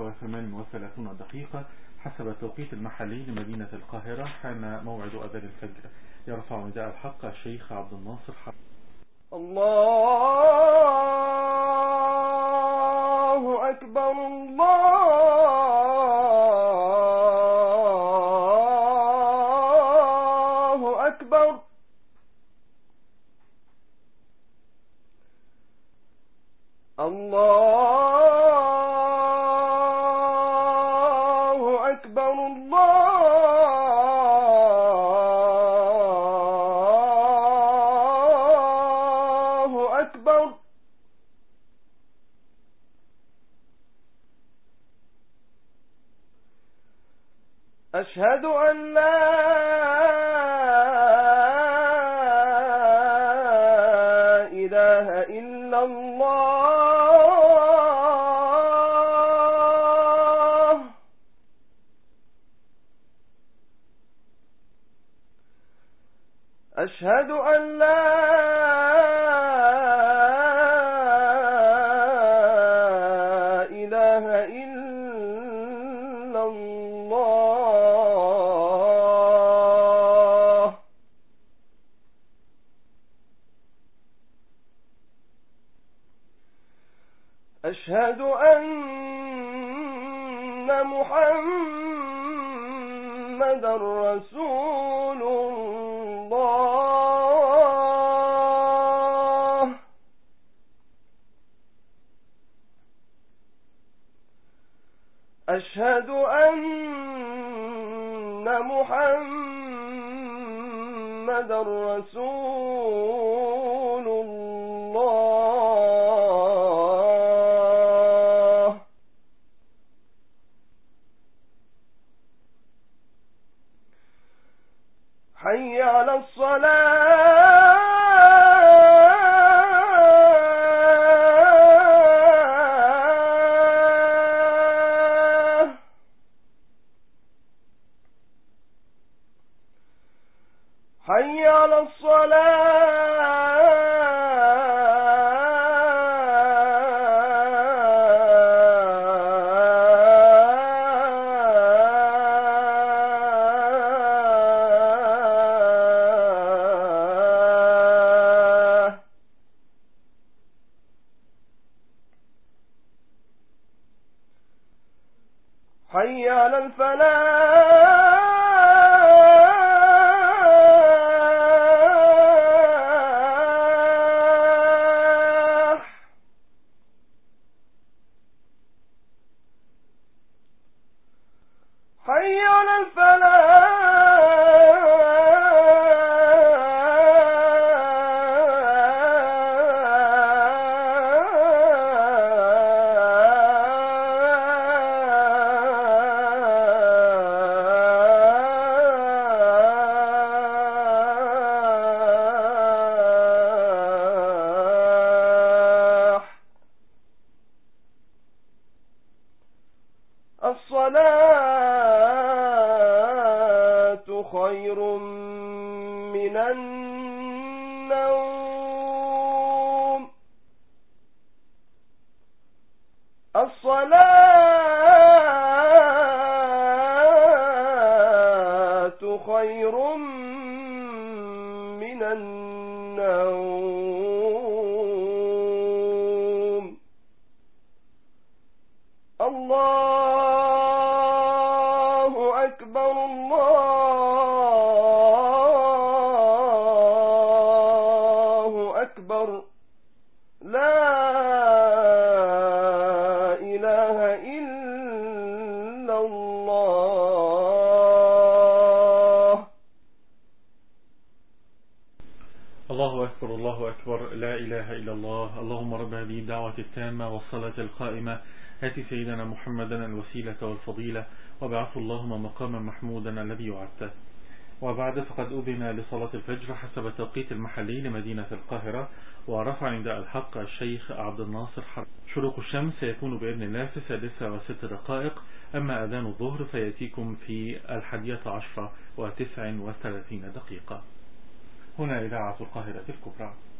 38 حسب التوقيت المحلي لمدينة القاهرة. حان موعد أذان الفجر. يرفع نداء الحق الشيخ عبد الناصر حرب. الله أكبر الله أكبر. الله أكبر الله أكبر. أشهد أن لا إله إلا الله. أشهد أن لا إله إلا الله. أشهد أن محمد رسول الله. أشهد أن محمد رسول الله. حي على الصلاة. حي على الصلاة. حي على الفلاح. حي على الفلاح. الصلاة خير من النوم. الصلاة خير من النوم. الله أكبر الله أكبر. لا إله إلا الله. الله أكبر الله أكبر. لا إله إلا الله. اللهم رب هذه الدعوة التامة والصلاة القائمة هات سيدنا محمدا الوسيلة والفضيلة وابعثه اللهم مقاما محمودا الذي وعدته. وبعد فقد أذن لصلاة الفجر حسب التوقيت المحلي لمدينة القاهرة. ورفع نداء الحق الشيخ عبد الناصر حرب. شروق الشمس سيكون بإذن الله في 6:06. أما أذان الظهر فيأتيكم في 11:39. هنا إذاعة القاهرة الكبرى.